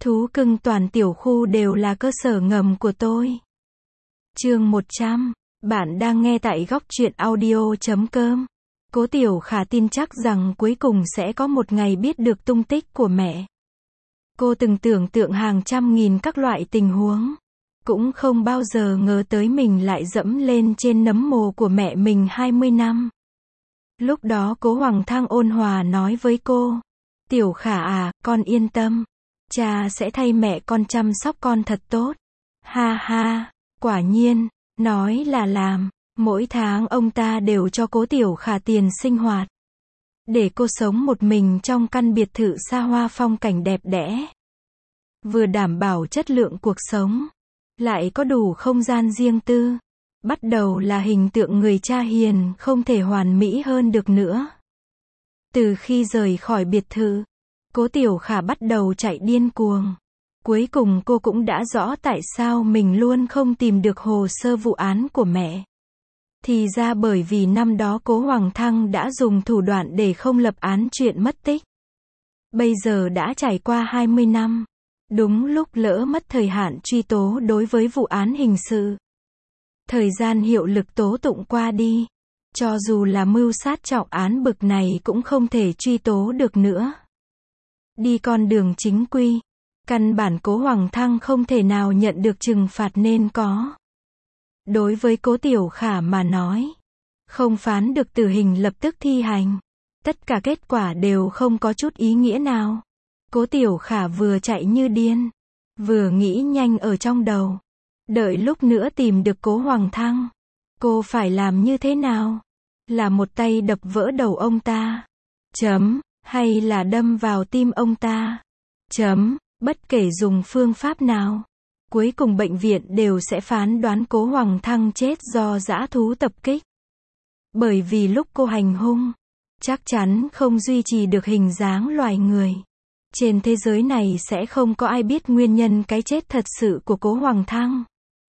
Thú cưng toàn tiểu khu đều là cơ sở ngầm của tôi. Chương 100. Bạn đang nghe tại góc truyện audio.com. Cố Tiểu Khả tin chắc rằng cuối cùng sẽ có một ngày biết được tung tích của mẹ. Cô từng tưởng tượng hàng trăm nghìn các loại tình huống. Cũng không bao giờ ngờ tới mình lại dẫm lên trên nấm mồ của mẹ mình 20 năm. Lúc đó Cố Hoàng Thăng ôn hòa nói với cô. Tiểu Khả à, con yên tâm. Cha sẽ thay mẹ con chăm sóc con thật tốt. Ha ha, quả nhiên, nói là làm. Mỗi tháng ông ta đều cho Cố Tiểu Khả tiền sinh hoạt. Để cô sống một mình trong căn biệt thự xa hoa phong cảnh đẹp đẽ. Vừa đảm bảo chất lượng cuộc sống, lại có đủ không gian riêng tư. Bắt đầu là hình tượng người cha hiền không thể hoàn mỹ hơn được nữa. Từ khi rời khỏi biệt thự, Cố Tiểu Khả bắt đầu chạy điên cuồng. Cuối cùng cô cũng đã rõ tại sao mình luôn không tìm được hồ sơ vụ án của mẹ. Thì ra bởi vì năm đó Cố Hoàng Thăng đã dùng thủ đoạn để không lập án chuyện mất tích. Bây giờ đã trải qua 20 năm. Đúng lúc lỡ mất thời hạn truy tố đối với vụ án hình sự. Thời gian hiệu lực tố tụng qua đi. Cho dù là mưu sát trọng án bực này cũng không thể truy tố được nữa. Đi con đường chính quy. Căn bản Cố Hoàng Thăng không thể nào nhận được trừng phạt nên có. Đối với Cố Tiểu Khả mà nói, không phán được tử hình lập tức thi hành. Tất cả kết quả đều không có chút ý nghĩa nào. Cố Tiểu Khả vừa chạy như điên, vừa nghĩ nhanh ở trong đầu. Đợi lúc nữa tìm được Cố Hoàng Thăng, cô phải làm như thế nào? Là một tay đập vỡ đầu ông ta? Hay là đâm vào tim ông ta? Bất kể dùng phương pháp nào, cuối cùng bệnh viện đều sẽ phán đoán Cố Hoàng Thăng chết do dã thú tập kích. Bởi vì lúc cô hành hung, chắc chắn không duy trì được hình dáng loài người. Trên thế giới này sẽ không có ai biết nguyên nhân cái chết thật sự của Cố Hoàng Thăng.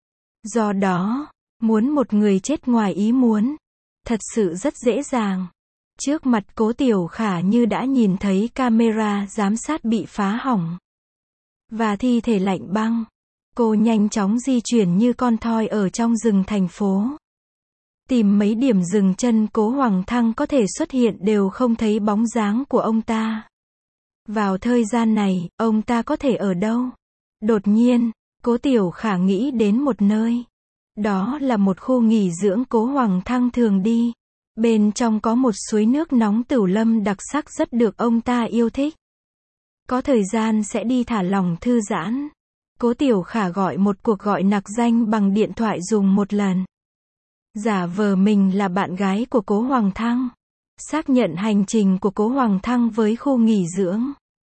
Do đó, muốn một người chết ngoài ý muốn, thật sự rất dễ dàng. Trước mặt Cố Tiểu Khả như đã nhìn thấy camera giám sát bị phá hỏng. Và thi thể lạnh băng. Cô nhanh chóng di chuyển như con thoi ở trong rừng thành phố. Tìm mấy điểm dừng chân Cố Hoàng Thăng có thể xuất hiện đều không thấy bóng dáng của ông ta. Vào thời gian này, ông ta có thể ở đâu? Đột nhiên, Cố Tiểu Khả nghĩ đến một nơi. Đó là một khu nghỉ dưỡng Cố Hoàng Thăng thường đi. Bên trong có một suối nước nóng Tửu Lâm đặc sắc rất được ông ta yêu thích. Có thời gian sẽ đi thả lỏng thư giãn. Cố Tiểu Khả gọi một cuộc gọi nặc danh bằng điện thoại dùng một lần. Giả vờ mình là bạn gái của Cố Hoàng Thăng. Xác nhận hành trình của Cố Hoàng Thăng với khu nghỉ dưỡng.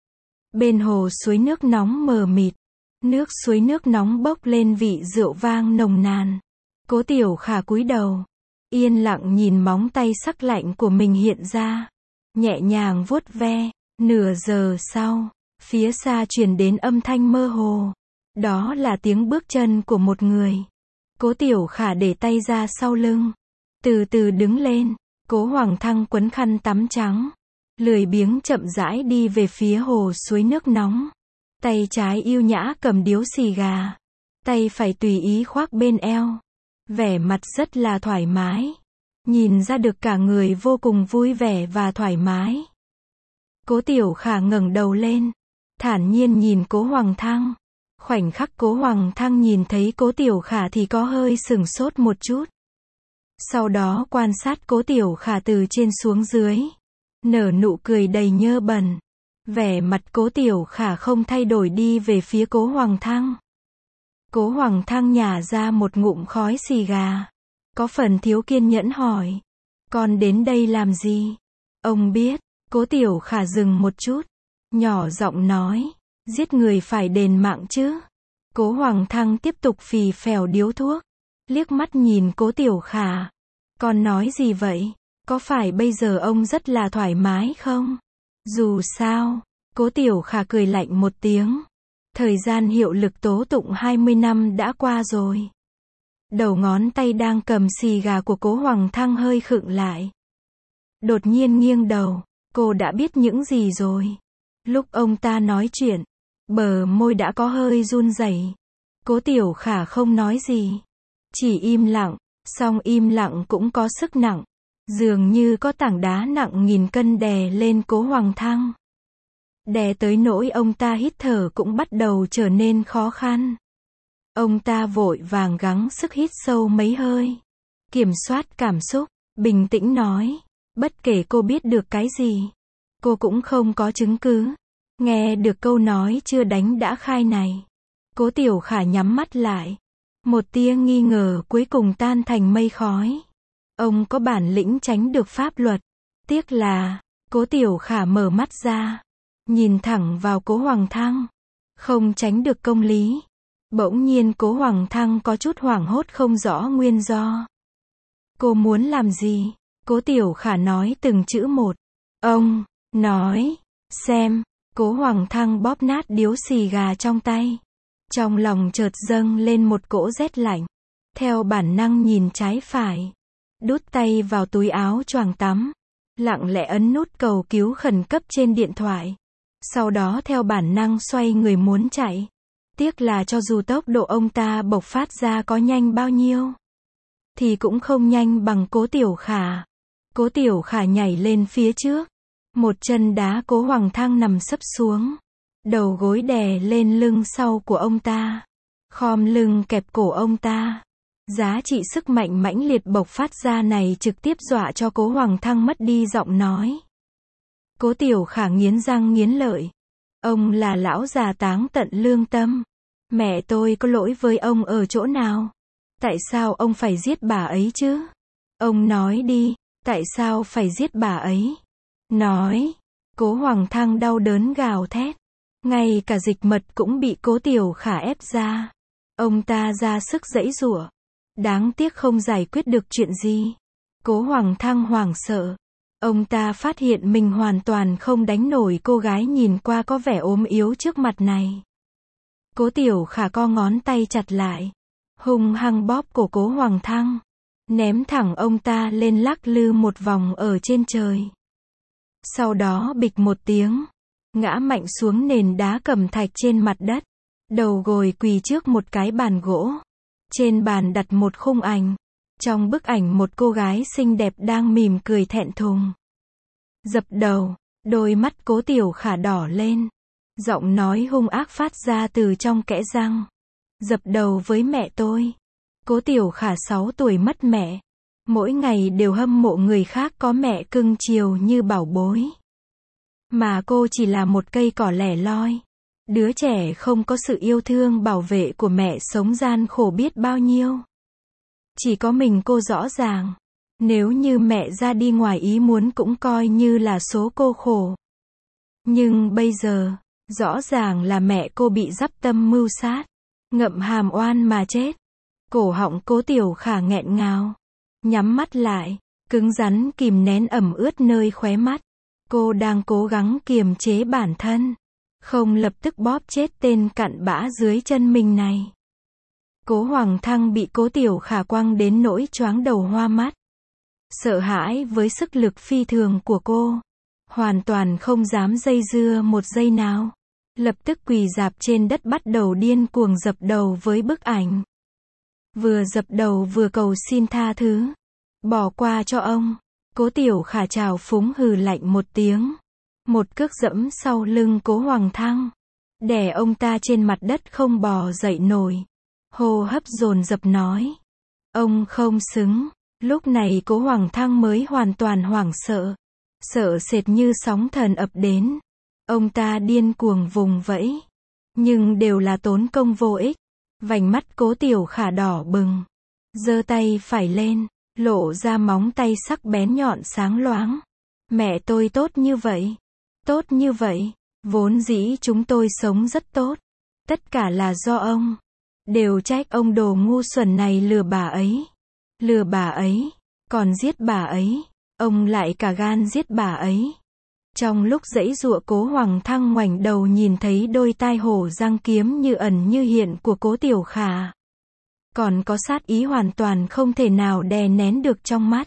Bên hồ suối nước nóng mờ mịt. Nước suối nước nóng bốc lên vị rượu vang nồng nàn. Cố Tiểu Khả cúi đầu. Yên lặng nhìn móng tay sắc lạnh của mình hiện ra. Nhẹ nhàng vuốt ve. Nửa giờ sau, phía xa truyền đến âm thanh mơ hồ. Đó là tiếng bước chân của một người. Cố Tiểu Khả để tay ra sau lưng. Từ từ đứng lên. Cố Hoàng Thăng quấn khăn tắm trắng. Lười biếng chậm rãi đi về phía hồ suối nước nóng. Tay trái yêu nhã cầm điếu xì gà. Tay phải tùy ý khoác bên eo. Vẻ mặt rất là thoải mái. Nhìn ra được cả người vô cùng vui vẻ và thoải mái. Cố Tiểu Khả ngẩng đầu lên. Thản nhiên nhìn Cố Hoàng Thăng. Khoảnh khắc Cố Hoàng Thăng nhìn thấy Cố Tiểu Khả thì có hơi sửng sốt một chút. Sau đó quan sát Cố Tiểu Khả từ trên xuống dưới. Nở nụ cười đầy nhơ bẩn. Vẻ mặt Cố Tiểu Khả không thay đổi đi về phía Cố Hoàng Thăng. Cố Hoàng Thăng nhả ra một ngụm khói xì gà. Có phần thiếu kiên nhẫn hỏi. Con đến đây làm gì? Ông biết. Cố Tiểu Khả dừng một chút. Nhỏ giọng nói. Giết người phải đền mạng chứ. Cố Hoàng Thăng tiếp tục phì phèo điếu thuốc. Liếc mắt nhìn Cố Tiểu Khả. Con nói gì vậy? Có phải bây giờ ông rất là thoải mái không? Dù sao, Cố Tiểu Khả cười lạnh một tiếng. Thời gian hiệu lực tố tụng 20 năm đã qua rồi. Đầu ngón tay đang cầm xì gà của Cố Hoàng Thăng hơi khựng lại. Đột nhiên nghiêng đầu. Cô đã biết những gì rồi. Lúc ông ta nói chuyện, Bờ môi đã có hơi run rẩy. Cố Tiểu Khả không nói gì. Chỉ im lặng, song im lặng cũng có sức nặng. Dường như có tảng đá nặng nghìn cân đè lên Cố Hoàng Thăng. Đè tới nỗi ông ta hít thở cũng bắt đầu trở nên khó khăn. Ông ta vội vàng gắng sức hít sâu mấy hơi. Kiểm soát cảm xúc, bình tĩnh nói. Bất kể cô biết được cái gì, cô cũng không có chứng cứ. Nghe được câu nói chưa đánh đã khai này. Cố Tiểu Khả nhắm mắt lại. Một tia nghi ngờ cuối cùng tan thành mây khói. Ông có bản lĩnh tránh được pháp luật. Tiếc là, Cố Tiểu Khả mở mắt ra. Nhìn thẳng vào Cố Hoàng Thăng. Không tránh được công lý. Bỗng nhiên Cố Hoàng Thăng có chút hoảng hốt không rõ nguyên do. Cô muốn làm gì? Cố Tiểu Khả nói từng chữ một. Ông, nói, xem. Cố Hoàng Thăng bóp nát điếu xì gà trong tay. Trong lòng chợt dâng lên một cỗ rét lạnh. Theo bản năng nhìn trái phải. Đút tay vào túi áo choàng tắm. Lặng lẽ ấn nút cầu cứu khẩn cấp trên điện thoại. Sau đó theo bản năng xoay người muốn chạy. Tiếc là cho dù tốc độ ông ta bộc phát ra có nhanh bao nhiêu, thì cũng không nhanh bằng Cố Tiểu Khả. Cố Tiểu Khả nhảy lên phía trước. Một chân đá Cố Hoàng Thăng nằm sấp xuống. Đầu gối đè lên lưng sau của ông ta. Khom lưng kẹp cổ ông ta. Giá trị sức mạnh mãnh liệt bộc phát ra này trực tiếp dọa cho Cố Hoàng Thăng mất đi giọng nói. Cố Tiểu Khả nghiến răng nghiến lợi. Ông là lão già táng tận lương tâm. Mẹ tôi có lỗi với ông ở chỗ nào? Tại sao ông phải giết bà ấy chứ? Ông nói đi, tại sao phải giết bà ấy? Nói. Cố Hoàng Thăng đau đớn gào thét. Ngay cả dịch mật cũng bị Cố Tiểu Khả ép ra. Ông ta ra sức giãy giụa. Đáng tiếc không giải quyết được chuyện gì. Cố Hoàng Thăng hoảng sợ. Ông ta phát hiện mình hoàn toàn không đánh nổi cô gái nhìn qua có vẻ ốm yếu trước mặt này. Cố Tiểu Khả co ngón tay chặt lại. Hung hăng bóp cổ Cố Hoàng Thăng. Ném thẳng ông ta lên lắc lư một vòng ở trên trời. Sau đó bịch một tiếng. Ngã mạnh xuống nền đá cẩm thạch trên mặt đất. Đầu gối quỳ trước một cái bàn gỗ. Trên bàn đặt một khung ảnh. Trong bức ảnh một cô gái xinh đẹp đang mỉm cười thẹn thùng. Dập đầu, đôi mắt Cố Tiểu Khả đỏ lên. Giọng nói hung ác phát ra từ trong kẽ răng. Dập đầu với mẹ tôi. Cố Tiểu Khả 6 tuổi mất mẹ. Mỗi ngày đều hâm mộ người khác có mẹ cưng chiều như bảo bối. Mà cô chỉ là một cây cỏ lẻ loi. Đứa trẻ không có sự yêu thương bảo vệ của mẹ sống gian khổ biết bao nhiêu. Chỉ có mình cô rõ ràng. Nếu như mẹ ra đi ngoài ý muốn cũng coi như là số cô khổ. Nhưng bây giờ, rõ ràng là mẹ cô bị dắp tâm mưu sát. Ngậm hàm oan mà chết. Cổ họng Cố Tiểu Khả nghẹn ngào. Nhắm mắt lại, cứng rắn kìm nén ẩm ướt nơi khóe mắt. Cô đang cố gắng kiềm chế bản thân. Không lập tức bóp chết tên cặn bã dưới chân mình này. Cố Hoàng Thăng bị Cố Tiểu Khả quăng đến nỗi choáng đầu hoa mắt. Sợ hãi với sức lực phi thường của cô. Hoàn toàn không dám dây dưa một giây nào. Lập tức quỳ rạp trên đất bắt đầu điên cuồng dập đầu với bức ảnh. Vừa dập đầu vừa cầu xin tha thứ. Bỏ qua cho ông. Cố Tiểu Khả trào phúng hừ lạnh một tiếng. Một cước dẫm sau lưng Cố Hoàng Thăng. Đè ông ta trên mặt đất không bò dậy nổi. Hô hấp dồn dập nói. Ông không xứng. Lúc này Cố Hoàng Thăng mới hoàn toàn hoảng sợ. Sợ sệt như sóng thần ập đến. Ông ta điên cuồng vùng vẫy. Nhưng đều là tốn công vô ích. Vành mắt Cố Tiểu Khả đỏ bừng. Giơ tay phải lên. Lộ ra móng tay sắc bén nhọn sáng loáng. Mẹ tôi tốt như vậy. Tốt như vậy. Vốn dĩ chúng tôi sống rất tốt. Tất cả là do ông. Đều trách ông đồ ngu xuẩn này lừa bà ấy. Lừa bà ấy. Còn giết bà ấy. Ông lại cả gan giết bà ấy. Trong lúc giãy giụa Cố Hoàng Thăng ngoảnh đầu nhìn thấy đôi tai hổ răng kiếm như ẩn như hiện của Cố Tiểu Khả. Còn có sát ý hoàn toàn không thể nào đè nén được trong mắt.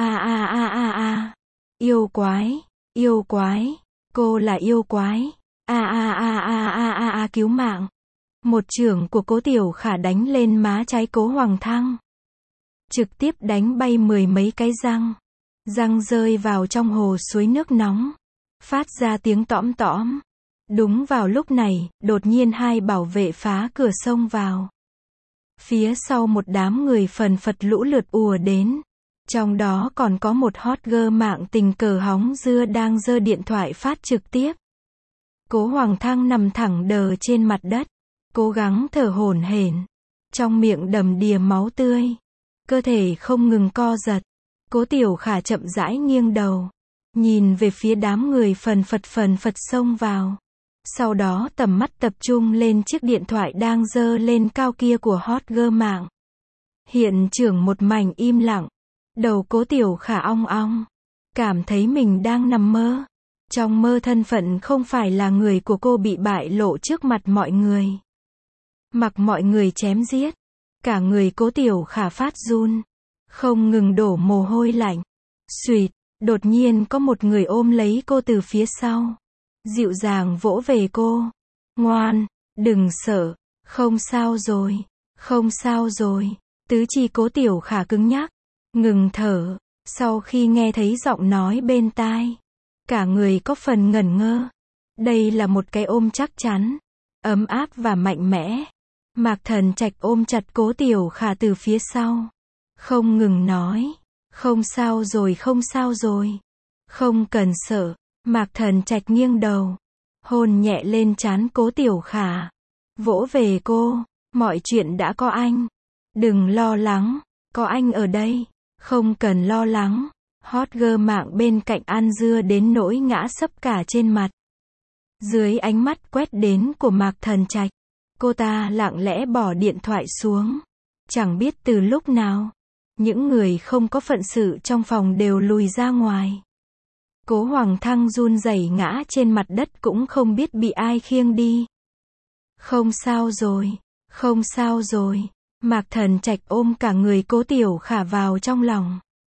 Yêu quái, cô là yêu quái. Cứu mạng. Một chưởng của Cố Tiểu Khả đánh lên má trái Cố Hoàng Thăng. Trực tiếp đánh bay mười mấy cái răng. Răng rơi vào trong hồ suối nước nóng. Phát ra tiếng tõm tõm. Đúng vào lúc này, đột nhiên hai bảo vệ phá cửa xông vào. Phía sau một đám người phần phật lũ lượt ùa đến. Trong đó còn có một hot girl mạng tình cờ hóng dưa đang giơ điện thoại phát trực tiếp. Cố Hoàng Thăng nằm thẳng đờ trên mặt đất. Cố gắng thở hổn hển. Trong miệng đầm đìa máu tươi. Cơ thể không ngừng co giật. Cố Tiểu Khả chậm rãi nghiêng đầu. Nhìn về phía đám người phần phật xông vào. Sau đó tầm mắt tập trung lên chiếc điện thoại đang giơ lên cao kia của hot girl mạng. Hiện trường một mảnh im lặng. Đầu Cố Tiểu Khả ong ong. Cảm thấy mình đang nằm mơ. Trong mơ thân phận không phải là người của cô bị bại lộ trước mặt mọi người. Mặc mọi người chém giết. Cả người Cố Tiểu Khả phát run. Không ngừng đổ mồ hôi lạnh. Xuỵt, đột nhiên có một người ôm lấy cô từ phía sau. Dịu dàng vỗ về cô. Ngoan, đừng sợ, không sao rồi, không sao rồi. Tứ chi Cố Tiểu Khả cứng nhắc, ngừng thở. Sau khi nghe thấy giọng nói bên tai, cả người có phần ngẩn ngơ. Đây là một cái ôm chắc chắn, ấm áp và mạnh mẽ. Mạc Thần Trạch ôm chặt Cố Tiểu Khả từ phía sau. Không ngừng nói, không sao rồi, không sao rồi. Không cần sợ. Mạc Thần Trạch nghiêng đầu. Hôn nhẹ lên trán Cố Tiểu Khả. Vỗ về cô. Mọi chuyện đã có anh. Đừng lo lắng. Có anh ở đây. Không cần lo lắng. Hot girl mạng bên cạnh ăn dưa đến nỗi ngã sấp cả trên mặt. Dưới ánh mắt quét đến của Mạc Thần Trạch, cô ta lặng lẽ bỏ điện thoại xuống. Chẳng biết từ lúc nào, những người không có phận sự trong phòng đều lùi ra ngoài. Cố Hoàng Thăng run rẩy ngã trên mặt đất cũng không biết bị ai khiêng đi. Không sao rồi, không sao rồi. Mạc Thần Trạch ôm cả người Cố Tiểu Khả vào trong lòng.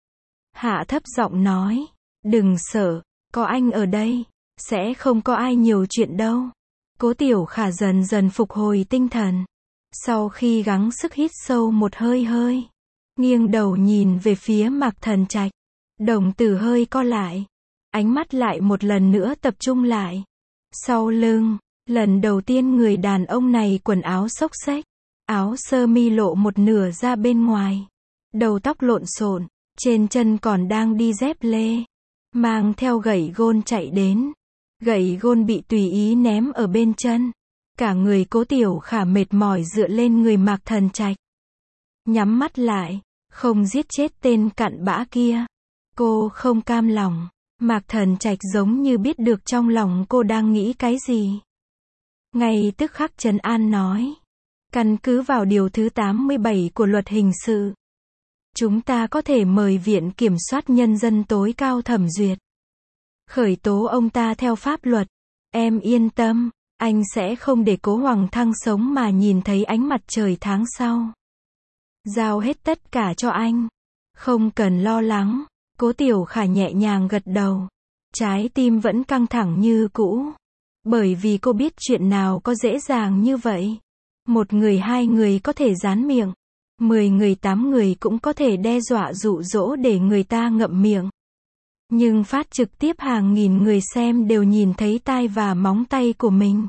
Hạ thấp giọng nói, đừng sợ, có anh ở đây, sẽ không có ai nhiều chuyện đâu. Cố Tiểu Khả dần dần phục hồi tinh thần. Sau khi gắng sức hít sâu một hơi, nghiêng đầu nhìn về phía Mạc Thần Trạch. Đồng tử hơi co lại. Ánh mắt lại một lần nữa tập trung lại. Sau lưng, lần đầu tiên người đàn ông này quần áo xốc xếch. Áo sơ mi lộ một nửa ra bên ngoài. Đầu tóc lộn xộn, trên chân còn đang đi dép lê. Mang theo gậy gôn chạy đến. Gậy gôn bị tùy ý ném ở bên chân. Cả người Cố Tiểu Khả mệt mỏi dựa lên người Mạc Thần Trạch. Nhắm mắt lại, không giết chết tên cặn bã kia. Cô không cam lòng. Mạc Thần Trạch giống như biết được trong lòng cô đang nghĩ cái gì. Ngay tức khắc trấn an nói. Căn cứ vào điều thứ 87 của luật hình sự, chúng ta có thể mời Viện Kiểm soát Nhân dân tối cao thẩm duyệt. Khởi tố ông ta theo pháp luật. Em yên tâm, anh sẽ không để Cố Hoàng Thăng sống mà nhìn thấy ánh mặt trời tháng sau. Giao hết tất cả cho anh. Không cần lo lắng. Cố Tiểu Khả nhẹ nhàng gật đầu. Trái tim vẫn căng thẳng như cũ. Bởi vì cô biết chuyện nào có dễ dàng như vậy. Một người 2 người có thể dán miệng. 10 người 8 người cũng có thể đe dọa dụ dỗ để người ta ngậm miệng. Nhưng phát trực tiếp hàng nghìn người xem đều nhìn thấy tai và móng tay của mình.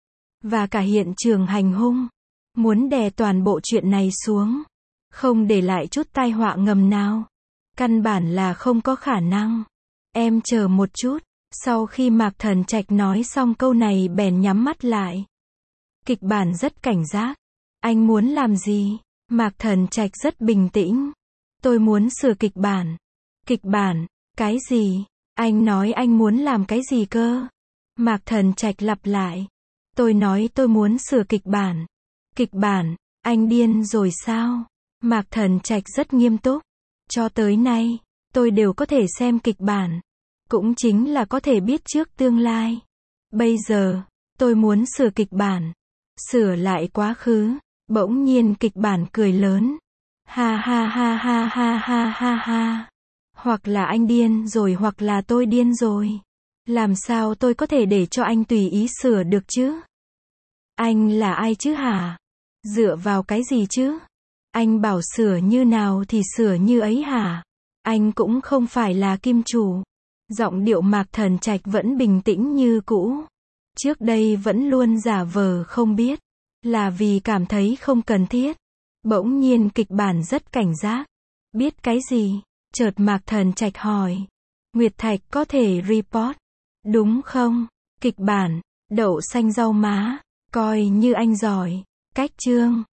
Và cả hiện trường hành hung. Muốn đè toàn bộ chuyện này xuống. Không để lại chút tai họa ngầm nào. Căn bản là không có khả năng. Em chờ một chút. Sau khi Mạc Thần Trạch nói xong câu này bèn nhắm mắt lại. Kịch bản rất cảnh giác. Anh muốn làm gì? Mạc Thần Trạch rất bình tĩnh. Tôi muốn sửa kịch bản. Kịch bản? Cái gì? Anh nói anh muốn làm cái gì cơ? Mạc Thần Trạch lặp lại. Tôi nói tôi muốn sửa kịch bản. Kịch bản? Anh điên rồi sao? Mạc Thần Trạch rất nghiêm túc. Cho tới nay, tôi đều có thể xem kịch bản. Cũng chính là có thể biết trước tương lai. Bây giờ, tôi muốn sửa kịch bản. Sửa lại quá khứ. Bỗng nhiên kịch bản cười lớn. Ha ha ha ha ha ha ha ha. Hoặc là anh điên rồi hoặc là tôi điên rồi. Làm sao tôi có thể để cho anh tùy ý sửa được chứ? Anh là ai chứ hả? Dựa vào cái gì chứ? Anh bảo sửa như nào thì sửa như ấy hả? Anh cũng không phải là kim chủ. Giọng điệu Mạc Thần Trạch vẫn bình tĩnh như cũ. Trước đây vẫn luôn giả vờ không biết. Là vì cảm thấy không cần thiết. Bỗng nhiên kịch bản rất cảnh giác. Biết cái gì? Chợt Mạc Thần Trạch hỏi. Nguyệt Thạch có thể report. Đúng không? Kịch bản. Đậu xanh rau má. Coi như anh giỏi. Cách chương.